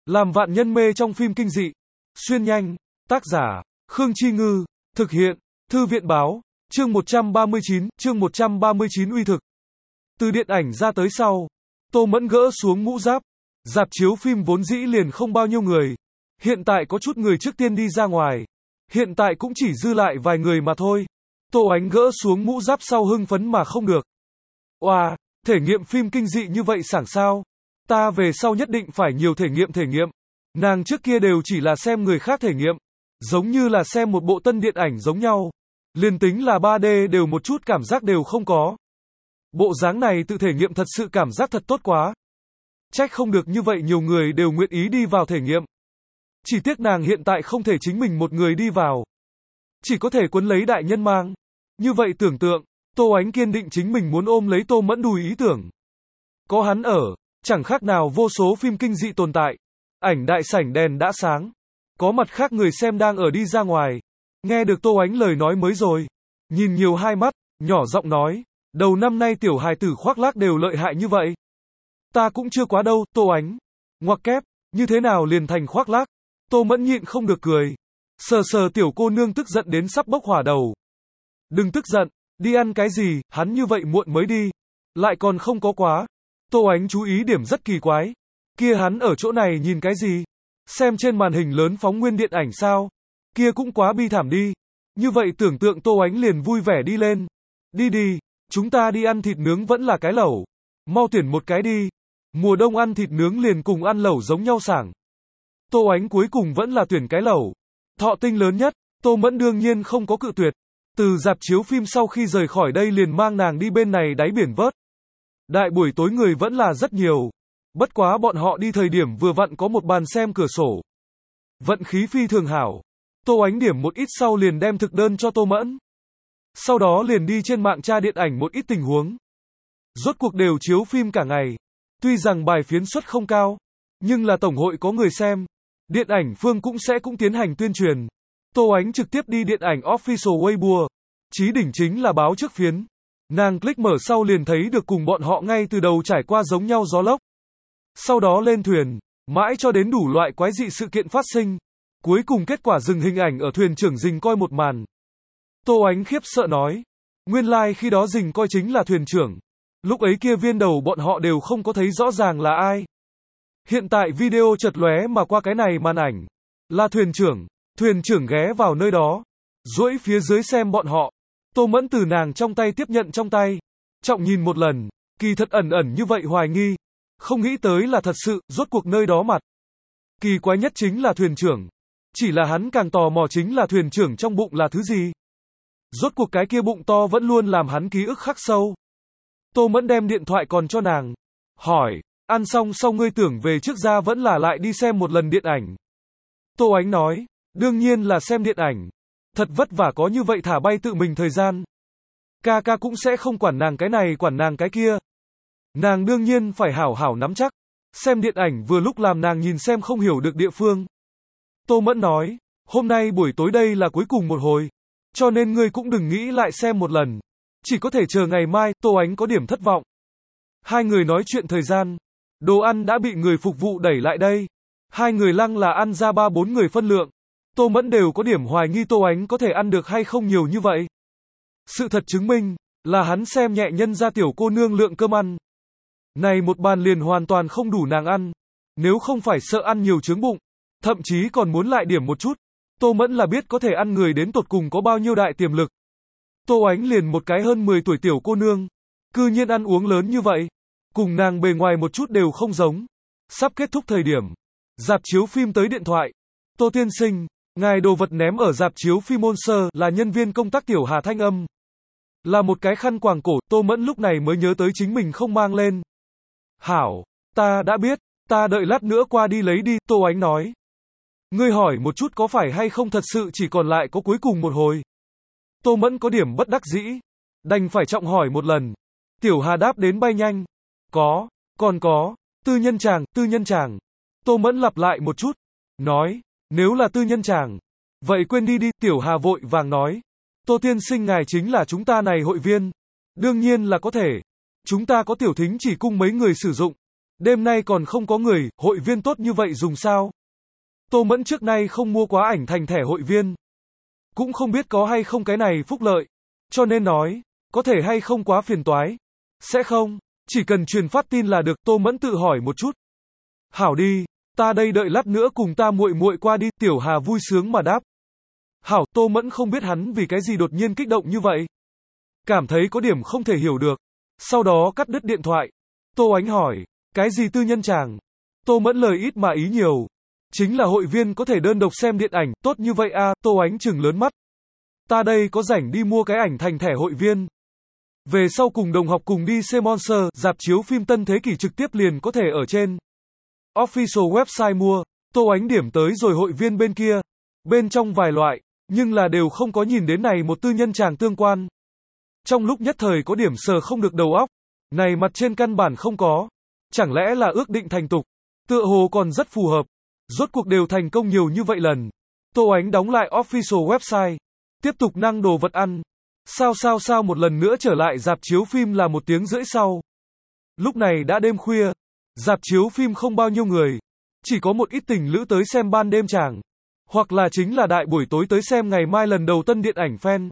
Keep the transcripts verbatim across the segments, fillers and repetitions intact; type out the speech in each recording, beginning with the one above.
Làm vạn nhân mê trong phim kinh dị. Xuyên nhanh. Tác giả, Khương Chi Ngư. Thực hiện, Thư viện báo. Chương một trăm ba mươi chín, chương một trăm ba mươi chín uy thực. Từ điện ảnh ra tới sau, Tô Mẫn gỡ xuống mũ giáp. Rạp chiếu phim vốn dĩ liền không bao nhiêu người. Hiện tại có chút người trước tiên đi ra ngoài. Hiện tại cũng chỉ dư lại vài người mà thôi. Tô Ánh gỡ xuống mũ giáp sau hưng phấn mà không được. Oà, thể nghiệm phim kinh dị như vậy sảng sao? Ta về sau nhất định phải nhiều thể nghiệm thể nghiệm. Nàng trước kia đều chỉ là xem người khác thể nghiệm. Giống như là xem một bộ tân điện ảnh giống nhau. Liền tính là ba D đều một chút cảm giác đều không có. Bộ dáng này tự thể nghiệm thật sự cảm giác thật tốt quá. Trách không được như vậy nhiều người đều nguyện ý đi vào thể nghiệm. Chỉ tiếc nàng hiện tại không thể chính mình một người đi vào. Chỉ có thể cuốn lấy đại nhân mang. Như vậy tưởng tượng, Tô Ánh kiên định chính mình muốn ôm lấy Tô Mẫn đùi ý tưởng. Có hắn ở, chẳng khác nào vô số phim kinh dị tồn tại. Ảnh đại sảnh đèn đã sáng. Có mặt khác người xem đang ở đi ra ngoài. Nghe được Tô Ánh lời nói mới rồi. Nhìn nhiều hai mắt, nhỏ giọng nói. Đầu năm nay tiểu hài tử khoác lác đều lợi hại như vậy. Ta cũng chưa quá đâu, Tô Ánh. Ngoặc kép, như thế nào liền thành khoác lác. Tô Mẫn nhịn không được cười. Sờ sờ tiểu cô nương tức giận đến sắp bốc hỏa đầu. Đừng tức giận, đi ăn cái gì, hắn như vậy muộn mới đi. Lại còn không có quá. Tô Ánh chú ý điểm rất kỳ quái. Kia hắn ở chỗ này nhìn cái gì? Xem trên màn hình lớn phóng nguyên điện ảnh sao? Kia cũng quá bi thảm đi. Như vậy tưởng tượng Tô Ánh liền vui vẻ đi lên. Đi đi, chúng ta đi ăn thịt nướng vẫn là cái lẩu. Mau tuyển một cái đi. Mùa đông ăn thịt nướng liền cùng ăn lẩu giống nhau sảng. Tô Ánh cuối cùng vẫn là tuyển cái lẩu. Thọ tinh lớn nhất, Tô Mẫn đương nhiên không có cự tuyệt. Từ rạp chiếu phim sau khi rời khỏi đây liền mang nàng đi bên này đáy biển vớt. Đại buổi tối người vẫn là rất nhiều. Bất quá bọn họ đi thời điểm vừa vặn có một bàn xem cửa sổ. Vận khí phi thường hảo. Tô Ánh điểm một ít sau liền đem thực đơn cho Tô Mẫn. Sau đó liền đi trên mạng tra điện ảnh một ít tình huống. Rốt cuộc đều chiếu phim cả ngày. Tuy rằng bài phiến suất không cao, nhưng là tổng hội có người xem. Điện ảnh phương cũng sẽ cũng tiến hành tuyên truyền. Tô Ánh trực tiếp đi điện ảnh Official Weibo. Chí đỉnh chính là báo trước phiến. Nàng click mở sau liền thấy được cùng bọn họ ngay từ đầu trải qua giống nhau gió lốc. Sau đó lên thuyền, mãi cho đến đủ loại quái dị sự kiện phát sinh. Cuối cùng kết quả dừng hình ảnh ở thuyền trưởng Dình coi một màn. Tô Ánh khiếp sợ nói. Nguyên lai like khi đó Dình coi chính là thuyền trưởng. Lúc ấy kia viên đầu bọn họ đều không có thấy rõ ràng là ai. Hiện tại video chợt lóe mà qua cái này màn ảnh. Là thuyền trưởng. Thuyền trưởng ghé vào nơi đó. Duỗi phía dưới xem bọn họ. Tô Mẫn từ nàng trong tay tiếp nhận trong tay. Trọng nhìn một lần. Kỳ thật ẩn ẩn như vậy hoài nghi. Không nghĩ tới là thật sự, rốt cuộc nơi đó mặt. Kỳ quái nhất chính là thuyền trưởng. Chỉ là hắn càng tò mò chính là thuyền trưởng trong bụng là thứ gì. Rốt cuộc cái kia bụng to vẫn luôn làm hắn ký ức khắc sâu. Tô Mẫn đem điện thoại còn cho nàng. Hỏi, ăn xong sau ngươi tưởng về trước ra vẫn là lại đi xem một lần điện ảnh. Tô Ánh nói, đương nhiên là xem điện ảnh. Thật vất vả có như vậy thả bay tự mình thời gian. Ca ca cũng sẽ không quản nàng cái này quản nàng cái kia. Nàng đương nhiên phải hảo hảo nắm chắc. Xem điện ảnh vừa lúc làm nàng nhìn xem không hiểu được địa phương. Tô Mẫn nói, hôm nay buổi tối đây là cuối cùng một hồi. Cho nên ngươi cũng đừng nghĩ lại xem một lần. Chỉ có thể chờ ngày mai. Tô Ánh có điểm thất vọng. Hai người nói chuyện thời gian. Đồ ăn đã bị người phục vụ đẩy lại đây. Hai người lăng là ăn ra ba bốn người phân lượng. Tô Mẫn đều có điểm hoài nghi Tô Ánh có thể ăn được hay không nhiều như vậy. Sự thật chứng minh, là hắn xem nhẹ nhân ra tiểu cô nương lượng cơm ăn. Này một bàn liền hoàn toàn không đủ nàng ăn. Nếu không phải sợ ăn nhiều chướng bụng, thậm chí còn muốn lại điểm một chút. Tô Mẫn là biết có thể ăn người đến tột cùng có bao nhiêu đại tiềm lực. Tô Ánh liền một cái hơn mười tuổi tiểu cô nương. Cư nhiên ăn uống lớn như vậy. Cùng nàng bề ngoài một chút đều không giống. Sắp kết thúc thời điểm. Rạp chiếu phim tới điện thoại. Tô tiên sinh, ngài đồ vật ném ở rạp chiếu phim Monster là nhân viên công tác tiểu Hà thanh âm. Là một cái khăn quàng cổ. Tô Mẫn lúc này mới nhớ tới chính mình không mang lên. Hảo, ta đã biết, ta đợi lát nữa qua đi lấy đi. Tô Ánh nói. Ngươi hỏi một chút có phải hay không thật sự chỉ còn lại có cuối cùng một hồi. Tô Mẫn có điểm bất đắc dĩ. Đành phải trọng hỏi một lần. Tiểu Hà đáp đến bay nhanh. Có, còn có, tư nhân chàng, tư nhân chàng. Tô Mẫn lặp lại một chút. Nói, nếu là tư nhân chàng. Vậy quên đi đi. Tiểu Hà vội vàng nói. Tô tiên sinh ngài chính là chúng ta này hội viên. Đương nhiên là có thể. Chúng ta có tiểu thính chỉ cung mấy người sử dụng. Đêm nay còn không có người, hội viên tốt như vậy dùng sao? Tô Mẫn trước nay không mua quá ảnh thành thẻ hội viên. Cũng không biết có hay không cái này phúc lợi. Cho nên nói, có thể hay không quá phiền toái. Sẽ không, chỉ cần truyền phát tin là được, Tô Mẫn tự hỏi một chút. Hảo đi, ta đây đợi lát nữa cùng ta muội muội qua đi, Tiểu Hà vui sướng mà đáp. Hảo, Tô Mẫn không biết hắn vì cái gì đột nhiên kích động như vậy. Cảm thấy có điểm không thể hiểu được. Sau đó cắt đứt điện thoại. Tô Ánh hỏi, cái gì tư nhân chàng? Tô Mẫn lời ít mà ý nhiều. Chính là hội viên có thể đơn độc xem điện ảnh, tốt như vậy à, Tô Ánh trừng lớn mắt. Ta đây có rảnh đi mua cái ảnh thành thẻ hội viên. Về sau cùng đồng học cùng đi xem Monster, rạp chiếu phim Tân Thế Kỷ trực tiếp liền có thể ở trên official website mua. Tô Ánh điểm tới rồi hội viên bên kia. Bên trong vài loại, nhưng là đều không có nhìn đến này một tư nhân chàng tương quan. Trong lúc nhất thời có điểm sờ không được đầu óc. Này mặt trên căn bản không có. Chẳng lẽ là ước định thành tục? Tựa hồ còn rất phù hợp. Rốt cuộc đều thành công nhiều như vậy lần. Tô Ánh đóng lại official website. Tiếp tục năng đồ vật ăn. Sao sao sao một lần nữa trở lại rạp chiếu phim là một tiếng rưỡi sau. Lúc này đã đêm khuya. Rạp chiếu phim không bao nhiêu người. Chỉ có một ít tình lữ tới xem ban đêm chàng. Hoặc là chính là đại buổi tối tới xem ngày mai lần đầu tân điện ảnh fan.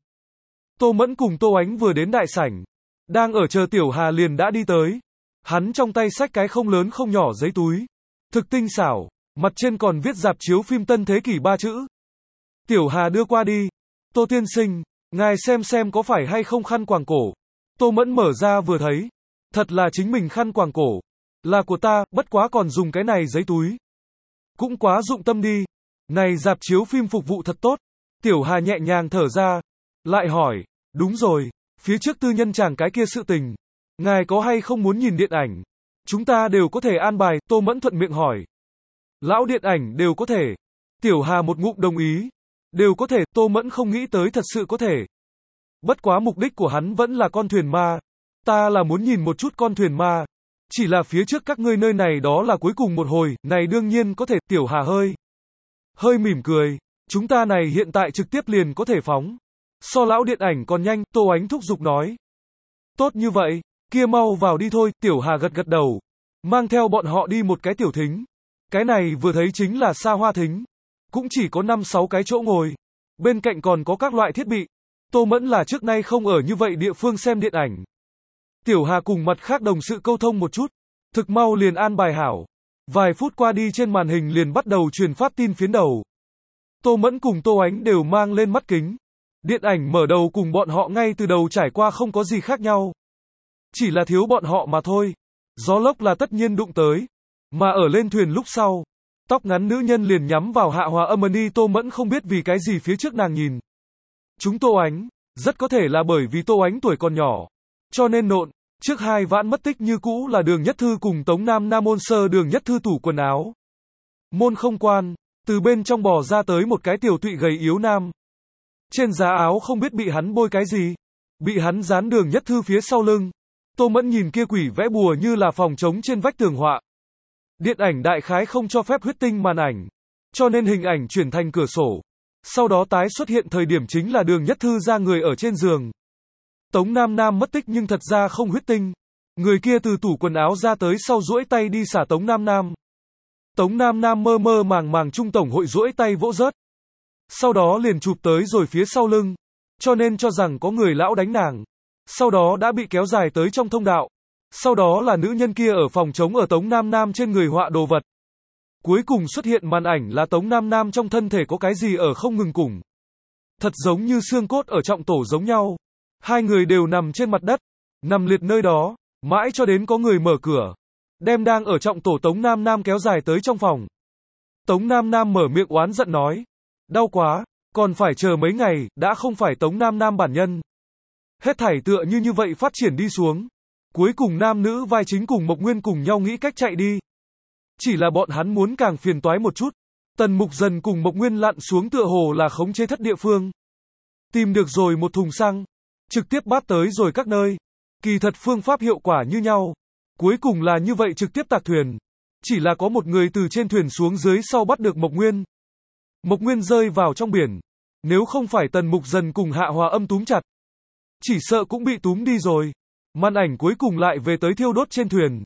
Tô Mẫn cùng Tô Ánh vừa đến đại sảnh. Đang ở chờ Tiểu Hà liền đã đi tới. Hắn trong tay xách cái không lớn không nhỏ giấy túi. Thực tinh xảo. Mặt trên còn viết rạp chiếu phim Tân Thế Kỷ ba chữ. Tiểu Hà đưa qua đi. Tô tiên sinh, ngài xem xem có phải hay không khăn quàng cổ. Tô Mẫn mở ra vừa thấy. Thật là chính mình khăn quàng cổ. Là của ta, bất quá còn dùng cái này giấy túi. Cũng quá dụng tâm đi. Này rạp chiếu phim phục vụ thật tốt. Tiểu Hà nhẹ nhàng thở ra. Lại hỏi, đúng rồi, phía trước tư nhân chàng cái kia sự tình. Ngài có hay không muốn nhìn điện ảnh? Chúng ta đều có thể an bài, Tô Mẫn thuận miệng hỏi. Lão điện ảnh đều có thể. Tiểu Hà một ngụm đồng ý. Đều có thể, Tô Mẫn không nghĩ tới thật sự có thể. Bất quá mục đích của hắn vẫn là con thuyền ma. Ta là muốn nhìn một chút con thuyền ma. Chỉ là phía trước các ngươi nơi này đó là cuối cùng một hồi, này đương nhiên có thể, Tiểu Hà hơi. Hơi mỉm cười. Chúng ta này hiện tại trực tiếp liền có thể phóng. So lão điện ảnh còn nhanh, Tô Ánh thúc giục nói. Tốt như vậy, kia mau vào đi thôi, Tiểu Hà gật gật đầu. Mang theo bọn họ đi một cái tiểu thính. Cái này vừa thấy chính là xa hoa thính. Cũng chỉ có năm sáu cái chỗ ngồi. Bên cạnh còn có các loại thiết bị. Tô Mẫn là trước nay không ở như vậy địa phương xem điện ảnh. Tiểu Hà cùng mặt khác đồng sự câu thông một chút. Thực mau liền an bài hảo. Vài phút qua đi trên màn hình liền bắt đầu truyền phát tin phiến đầu. Tô Mẫn cùng Tô Ánh đều mang lên mắt kính. Điện ảnh mở đầu cùng bọn họ ngay từ đầu trải qua không có gì khác nhau. Chỉ là thiếu bọn họ mà thôi. Gió lốc là tất nhiên đụng tới. Mà ở lên thuyền lúc sau. Tóc ngắn nữ nhân liền nhắm vào Hạ Hòa Âm đi. Tô Mẫn không biết vì cái gì phía trước nàng nhìn. Chúng Tô Ánh. Rất có thể là bởi vì Tô Ánh tuổi còn nhỏ. Cho nên nộn. Trước hai vãn mất tích như cũ là Đường Nhất Thư cùng Tống Nam Nam Môn sơ Đường Nhất Thư tủ quần áo. Môn không quan. Từ bên trong bò ra tới một cái tiểu tụy gầy yếu nam. Trên giá áo không biết bị hắn bôi cái gì. Bị hắn dán Đường Nhất Thư phía sau lưng. Tô Mẫn nhìn kia quỷ vẽ bùa như là phòng trống trên vách tường họa. Điện ảnh đại khái không cho phép huyết tinh màn ảnh. Cho nên hình ảnh chuyển thành cửa sổ. Sau đó tái xuất hiện thời điểm chính là Đường Nhất Thư ra người ở trên giường. Tống Nam Nam mất tích nhưng thật ra không huyết tinh. Người kia từ tủ quần áo ra tới sau duỗi tay đi xả Tống Nam Nam. Tống Nam Nam mơ mơ màng màng trung tổng hội duỗi tay vỗ rớt. Sau đó liền chụp tới rồi phía sau lưng. Cho nên cho rằng có người lão đánh nàng. Sau đó đã bị kéo dài tới trong thông đạo. Sau đó là nữ nhân kia ở phòng trống ở Tống Nam Nam trên người họa đồ vật. Cuối cùng xuất hiện màn ảnh là Tống Nam Nam trong thân thể có cái gì ở không ngừng củng. Thật giống như xương cốt ở trọng tổ giống nhau. Hai người đều nằm trên mặt đất. Nằm liệt nơi đó. Mãi cho đến có người mở cửa. Đem đang ở trọng tổ Tống Nam Nam kéo dài tới trong phòng. Tống Nam Nam mở miệng oán giận nói. Đau quá. Còn phải chờ mấy ngày. Đã không phải Tống Nam Nam bản nhân. Hết thảy tựa như như vậy phát triển đi xuống. Cuối cùng nam nữ vai chính cùng Mộc Nguyên cùng nhau nghĩ cách chạy đi. Chỉ là bọn hắn muốn càng phiền toái một chút. Tần Mục Dần cùng Mộc Nguyên lặn xuống tựa hồ là khống chế thất địa phương. Tìm được rồi một thùng xăng. Trực tiếp bắt tới rồi các nơi. Kỳ thật phương pháp hiệu quả như nhau. Cuối cùng là như vậy trực tiếp tạc thuyền. Chỉ là có một người từ trên thuyền xuống dưới sau bắt được Mộc Nguyên. Mộc Nguyên rơi vào trong biển. Nếu không phải Tần Mục Dần cùng Hạ Hòa Âm túm chặt. Chỉ sợ cũng bị túm đi rồi. Màn ảnh cuối cùng lại về tới thiêu đốt trên thuyền.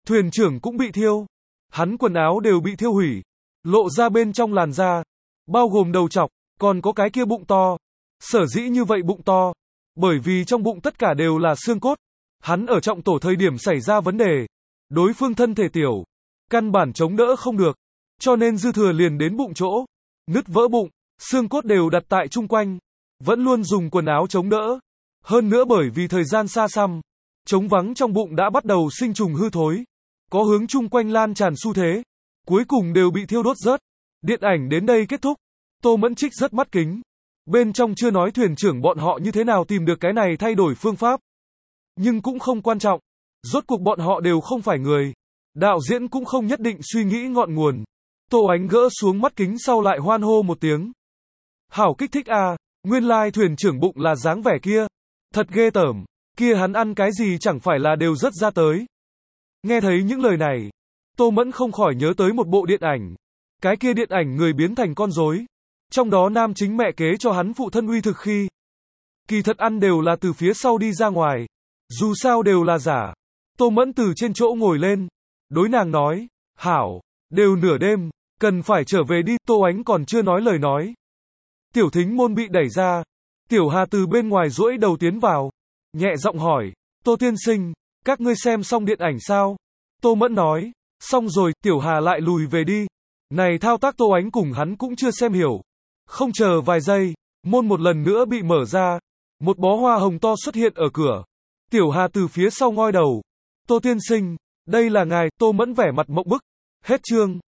Thuyền trưởng cũng bị thiêu. Hắn quần áo đều bị thiêu hủy, lộ ra bên trong làn da, bao gồm đầu trọc, còn có cái kia bụng to. Sở dĩ như vậy bụng to, bởi vì trong bụng tất cả đều là xương cốt. Hắn ở trọng tổ thời điểm xảy ra vấn đề, đối phương thân thể tiểu, căn bản chống đỡ không được, cho nên dư thừa liền đến bụng chỗ, nứt vỡ bụng, xương cốt đều đặt tại chung quanh, vẫn luôn dùng quần áo chống đỡ. Hơn nữa bởi vì thời gian xa xăm, trống vắng trong bụng đã bắt đầu sinh trùng hư thối, có hướng chung quanh lan tràn xu thế, cuối cùng đều bị thiêu đốt rớt. Điện ảnh đến đây kết thúc. Tô Mẫn Trích rất mắt kính. Bên trong chưa nói thuyền trưởng bọn họ như thế nào tìm được cái này thay đổi phương pháp. Nhưng cũng không quan trọng. Rốt cuộc bọn họ đều không phải người. Đạo diễn cũng không nhất định suy nghĩ ngọn nguồn. Tô Ánh gỡ xuống mắt kính sau lại hoan hô một tiếng. Hảo kích thích à, nguyên lai thuyền trưởng bụng là dáng vẻ kia. Thật ghê tởm, kia hắn ăn cái gì chẳng phải là đều rất ra tới. Nghe thấy những lời này, Tô Mẫn không khỏi nhớ tới một bộ điện ảnh. Cái kia điện ảnh người biến thành con rối. Trong đó nam chính mẹ kế cho hắn phụ thân uy thực khi. Kỳ thật ăn đều là từ phía sau đi ra ngoài. Dù sao đều là giả. Tô Mẫn từ trên chỗ ngồi lên. Đối nàng nói, hảo, đều nửa đêm, cần phải trở về đi. Tô Ánh còn chưa nói lời nói. Tiểu thính môn bị đẩy ra. Tiểu Hà từ bên ngoài duỗi đầu tiến vào. Nhẹ giọng hỏi, Tô tiên sinh, các ngươi xem xong điện ảnh sao? Tô Mẫn nói, xong rồi. Tiểu Hà lại lùi về đi. Này thao tác Tô Ánh cùng hắn cũng chưa xem hiểu. Không chờ vài giây, môn một lần nữa bị mở ra. Một bó hoa hồng to xuất hiện ở cửa. Tiểu Hà từ phía sau ngoi đầu. Tô tiên sinh, đây là ngài. Tô Mẫn vẻ mặt mộng bức. Hết chương.